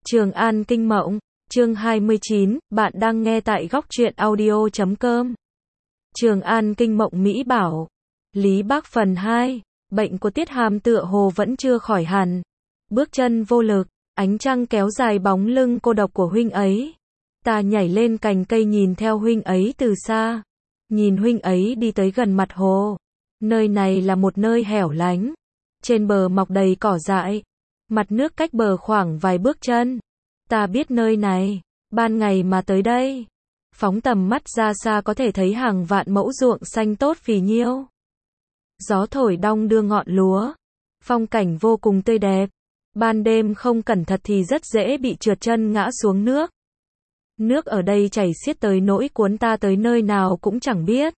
Trường An Kinh Mộng, chương 29, bạn đang nghe tại góc truyện audio.com. Trường An Kinh Mộng Mỹ Bảo. Lý Bác phần 2, bệnh của Tiết Hàm tựa hồ vẫn chưa khỏi hẳn. Bước chân vô lực, ánh trăng kéo dài bóng lưng cô độc của huynh ấy. Ta nhảy lên cành cây nhìn theo huynh ấy từ xa. Nhìn huynh ấy đi tới gần mặt hồ. Nơi này là một nơi hẻo lánh. Trên bờ mọc đầy cỏ dại. Mặt nước cách bờ khoảng vài bước chân. Ta biết nơi này, ban ngày mà tới đây, phóng tầm mắt ra xa có thể thấy hàng vạn mẫu ruộng xanh tốt phì nhiêu. Gió thổi đong đưa ngọn lúa, phong cảnh vô cùng tươi đẹp. Ban đêm không cẩn thận thì rất dễ bị trượt chân ngã xuống nước. Nước ở đây chảy xiết tới nỗi cuốn ta tới nơi nào cũng chẳng biết.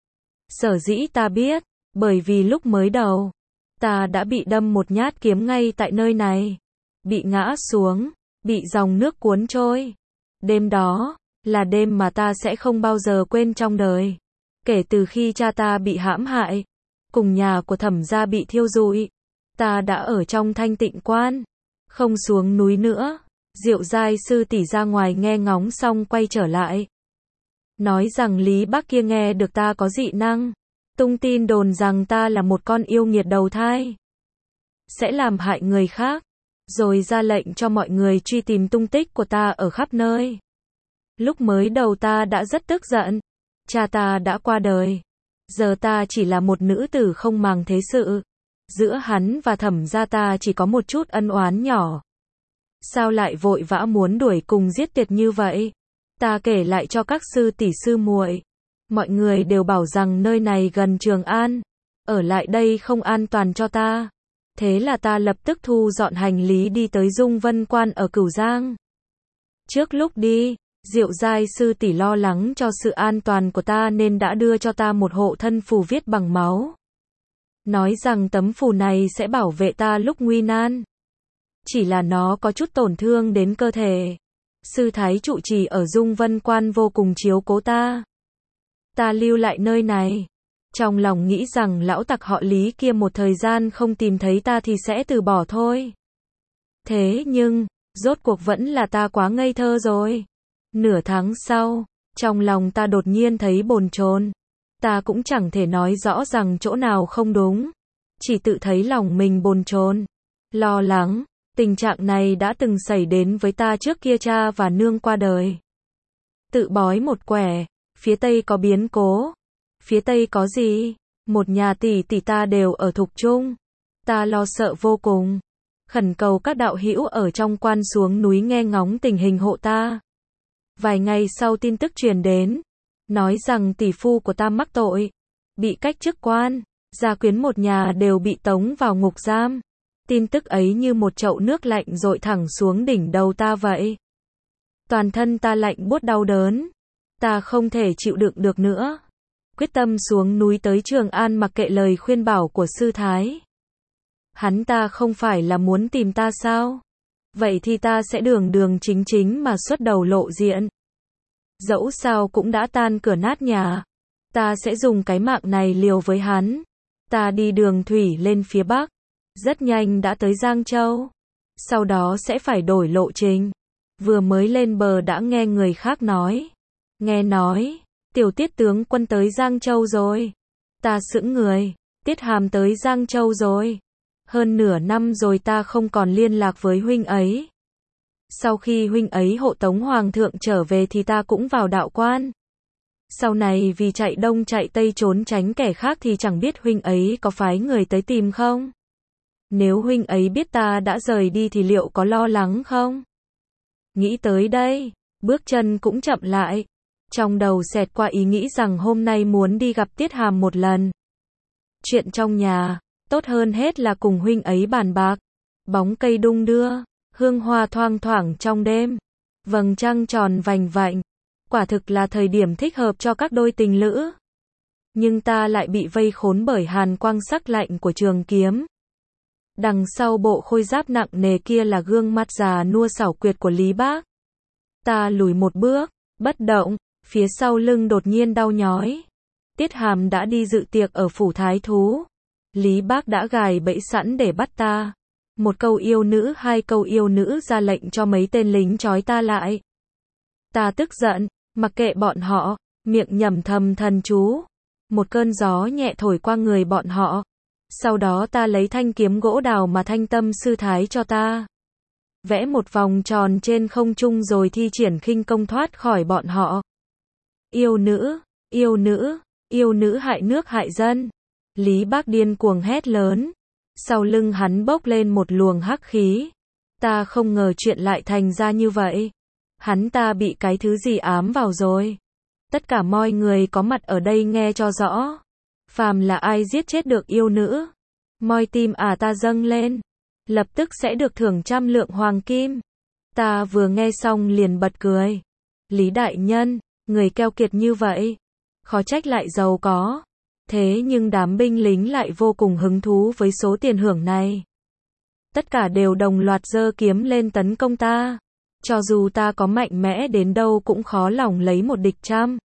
Sở dĩ ta biết, bởi vì lúc mới đầu, ta đã bị đâm một nhát kiếm ngay tại nơi này. Bị ngã xuống, bị dòng nước cuốn trôi. Đêm đó, là đêm mà ta sẽ không bao giờ quên trong đời. Kể từ khi cha ta bị hãm hại, cùng nhà của Thẩm gia bị thiêu rụi, ta đã ở trong Thanh Tịnh Quan, không xuống núi nữa. Diệu Giai sư tỷ ra ngoài nghe ngóng xong quay trở lại. Nói rằng Lý Bác kia nghe được ta có dị năng. Tung tin đồn rằng ta là một con yêu nghiệt đầu thai. Sẽ làm hại người khác. Rồi ra lệnh cho mọi người truy tìm tung tích của ta ở khắp nơi. Lúc mới đầu ta đã rất tức giận. Cha ta đã qua đời. Giờ ta chỉ là một nữ tử không màng thế sự. Giữa hắn và Thẩm gia ta chỉ có một chút ân oán nhỏ. Sao lại vội vã muốn đuổi cùng giết tiệt như vậy? Ta kể lại cho các sư tỷ sư muội. Mọi người đều bảo rằng nơi này gần Trường An. Ở lại đây không an toàn cho ta. Thế là ta lập tức thu dọn hành lý đi tới Dung Vân Quan ở Cửu Giang. Trước lúc đi, Diệu Giai sư tỷ lo lắng cho sự an toàn của ta nên đã đưa cho ta một hộ thân phù viết bằng máu. Nói rằng tấm phù này sẽ bảo vệ ta lúc nguy nan. Chỉ là nó có chút tổn thương đến cơ thể. Sư thái trụ trì ở Dung Vân Quan vô cùng chiếu cố ta. Ta lưu lại nơi này. Trong lòng nghĩ rằng lão tặc họ Lý kia một thời gian không tìm thấy ta thì sẽ từ bỏ thôi. Thế nhưng, rốt cuộc vẫn là ta quá ngây thơ rồi. Nửa tháng sau, trong lòng ta đột nhiên thấy bồn chồn. Ta cũng chẳng thể nói rõ rằng chỗ nào không đúng. Chỉ tự thấy lòng mình bồn chồn, lo lắng. Tình trạng này đã từng xảy đến với ta trước kia cha và nương qua đời. Tự bói một quẻ, phía Tây có biến cố. Phía Tây có gì? Một nhà tỷ tỷ ta đều ở Thục Trung. Ta lo sợ vô cùng. Khẩn cầu các đạo hữu ở trong quan xuống núi nghe ngóng tình hình hộ ta. Vài ngày sau tin tức truyền đến. Nói rằng tỷ phu của ta mắc tội. Bị cách chức quan. Gia quyến một nhà đều bị tống vào ngục giam. Tin tức ấy như một chậu nước lạnh dội thẳng xuống đỉnh đầu ta vậy. Toàn thân ta lạnh buốt đau đớn. Ta không thể chịu đựng được nữa. Quyết tâm xuống núi tới Trường An mặc kệ lời khuyên bảo của sư thái. Hắn ta không phải là muốn tìm ta sao? Vậy thì ta sẽ đường đường chính chính mà xuất đầu lộ diện. Dẫu sao cũng đã tan cửa nát nhà. Ta sẽ dùng cái mạng này liều với hắn. Ta đi đường thủy lên phía Bắc. Rất nhanh đã tới Giang Châu. Sau đó sẽ phải đổi lộ trình. Vừa mới lên bờ đã nghe người khác nói. Nghe nói, Tiểu Tiết tướng quân tới Giang Châu rồi. Ta sững người, Tiết Hàm tới Giang Châu rồi. Hơn nửa năm rồi ta không còn liên lạc với huynh ấy. Sau khi huynh ấy hộ tống hoàng thượng trở về thì ta cũng vào đạo quan. Sau này vì chạy đông chạy tây trốn tránh kẻ khác thì chẳng biết huynh ấy có phái người tới tìm không? Nếu huynh ấy biết ta đã rời đi thì liệu có lo lắng không? Nghĩ tới đây, bước chân cũng chậm lại. Trong đầu xẹt qua ý nghĩ rằng hôm nay muốn đi gặp Tiết Hàm một lần. Chuyện trong nhà, tốt hơn hết là cùng huynh ấy bàn bạc. Bóng cây đung đưa, hương hoa thoang thoảng trong đêm. Vầng trăng tròn vành vạnh. Quả thực là thời điểm thích hợp cho các đôi tình lữ. Nhưng ta lại bị vây khốn bởi hàn quang sắc lạnh của trường kiếm. Đằng sau bộ khôi giáp nặng nề kia là gương mặt già nua xảo quyệt của Lý Bác. Ta lùi một bước, bất động, phía sau lưng đột nhiên đau nhói. Tiết Hàm đã đi dự tiệc ở phủ thái thú. Lý Bác đã gài bẫy sẵn để bắt ta. Một câu yêu nữ, hai câu yêu nữ ra lệnh cho mấy tên lính trói ta lại. Ta tức giận, mặc kệ bọn họ, miệng nhẩm thầm thần chú. Một cơn gió nhẹ thổi qua người bọn họ. Sau đó ta lấy thanh kiếm gỗ đào mà Thanh Tâm sư thái cho ta. Vẽ một vòng tròn trên không trung rồi thi triển khinh công thoát khỏi bọn họ. Yêu nữ, yêu nữ, yêu nữ hại nước hại dân. Lý Bác điên cuồng hét lớn. Sau lưng hắn bốc lên một luồng hắc khí. Ta không ngờ chuyện lại thành ra như vậy. Hắn ta bị cái thứ gì ám vào rồi. Tất cả mọi người có mặt ở đây nghe cho rõ. Phàm là ai giết chết được yêu nữ, moi tim ta dâng lên, lập tức sẽ được thưởng 100 lượng hoàng kim. Ta vừa nghe xong liền bật cười. Lý đại nhân, người keo kiệt như vậy, khó trách lại giàu có. Thế nhưng đám binh lính lại vô cùng hứng thú với số tiền hưởng này. Tất cả đều đồng loạt giơ kiếm lên tấn công ta. Cho dù ta có mạnh mẽ đến đâu cũng khó lòng lấy một địch trăm.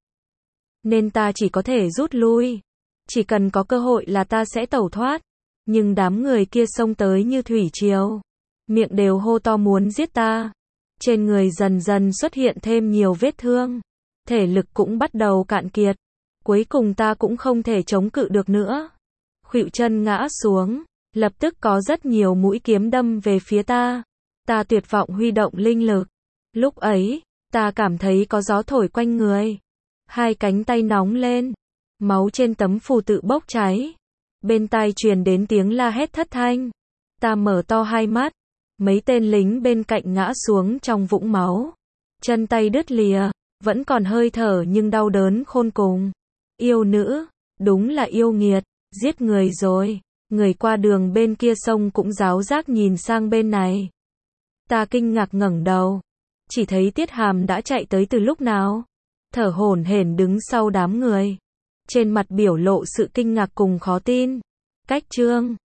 Nên ta chỉ có thể rút lui. Chỉ cần có cơ hội là ta sẽ tẩu thoát. Nhưng đám người kia xông tới như thủy triều. Miệng đều hô to muốn giết ta. Trên người dần dần xuất hiện thêm nhiều vết thương. Thể lực cũng bắt đầu cạn kiệt. Cuối cùng ta cũng không thể chống cự được nữa. Khuỵu chân ngã xuống. Lập tức có rất nhiều mũi kiếm đâm về phía ta. Ta tuyệt vọng huy động linh lực. Lúc ấy, ta cảm thấy có gió thổi quanh người. Hai cánh tay nóng lên. Máu trên tấm phù tự bốc cháy. Bên tai truyền đến tiếng la hét thất thanh. Ta mở to hai mắt. Mấy tên lính bên cạnh ngã xuống trong vũng máu. Chân tay đứt lìa. Vẫn còn hơi thở nhưng đau đớn khôn cùng. Yêu nữ. Đúng là yêu nghiệt. Giết người rồi. Người qua đường bên kia sông cũng giáo giác nhìn sang bên này. Ta kinh ngạc ngẩng đầu. Chỉ thấy Tiết Hàm đã chạy tới từ lúc nào. Thở hổn hển đứng sau đám người. Trên mặt biểu lộ sự kinh ngạc cùng khó tin. Cách chương